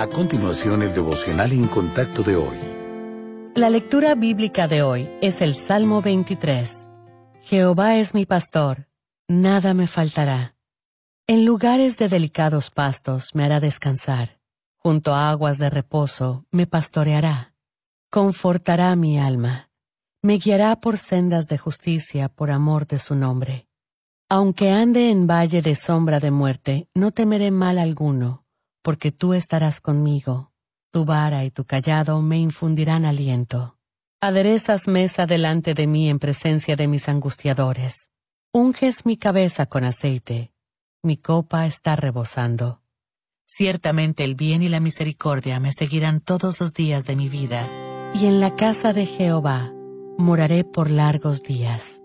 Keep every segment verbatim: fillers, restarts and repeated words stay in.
A continuación, el devocional en contacto de hoy. La lectura bíblica de hoy es el Salmo veintitrés. Jehová es mi pastor, nada me faltará. En lugares de delicados pastos me hará descansar. Junto a aguas de reposo me pastoreará. Confortará mi alma. Me guiará por sendas de justicia por amor de su nombre. Aunque ande en valle de sombra de muerte, no temeré mal alguno, porque tú estarás conmigo. Tu vara y tu cayado me infundirán aliento. Aderezas mesa delante de mí en presencia de mis angustiadores. Unges mi cabeza con aceite. Mi copa está rebosando. Ciertamente el bien y la misericordia me seguirán todos los días de mi vida, y en la casa de Jehová moraré por largos días.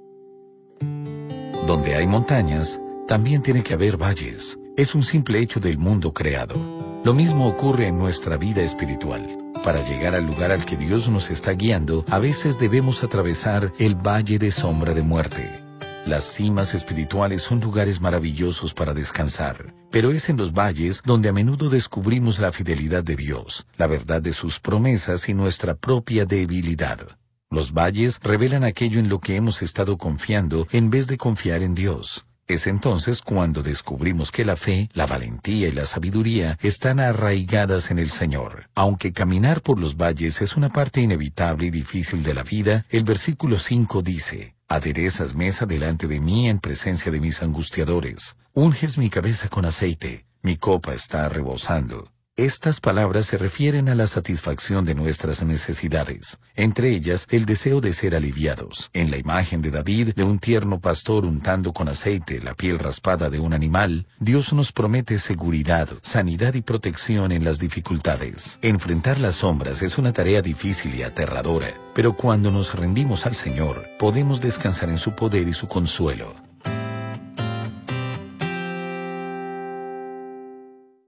Donde hay montañas, también tiene que haber valles. Es un simple hecho del mundo creado. Lo mismo ocurre en nuestra vida espiritual. Para llegar al lugar al que Dios nos está guiando, a veces debemos atravesar el valle de sombra de muerte. Las cimas espirituales son lugares maravillosos para descansar, pero es en los valles donde a menudo descubrimos la fidelidad de Dios, la verdad de sus promesas y nuestra propia debilidad. Los valles revelan aquello en lo que hemos estado confiando en vez de confiar en Dios. Es entonces cuando descubrimos que la fe, la valentía y la sabiduría están arraigadas en el Señor. Aunque caminar por los valles es una parte inevitable y difícil de la vida, el versículo cinco dice: Aderezas mesa delante de mí en presencia de mis angustiadores. Unges mi cabeza con aceite. Mi copa está rebosando. Estas palabras se refieren a la satisfacción de nuestras necesidades, entre ellas el deseo de ser aliviados. En la imagen de David, de un tierno pastor untando con aceite la piel raspada de un animal, Dios nos promete seguridad, sanidad y protección en las dificultades. Enfrentar las sombras es una tarea difícil y aterradora, pero cuando nos rendimos al Señor, podemos descansar en su poder y su consuelo.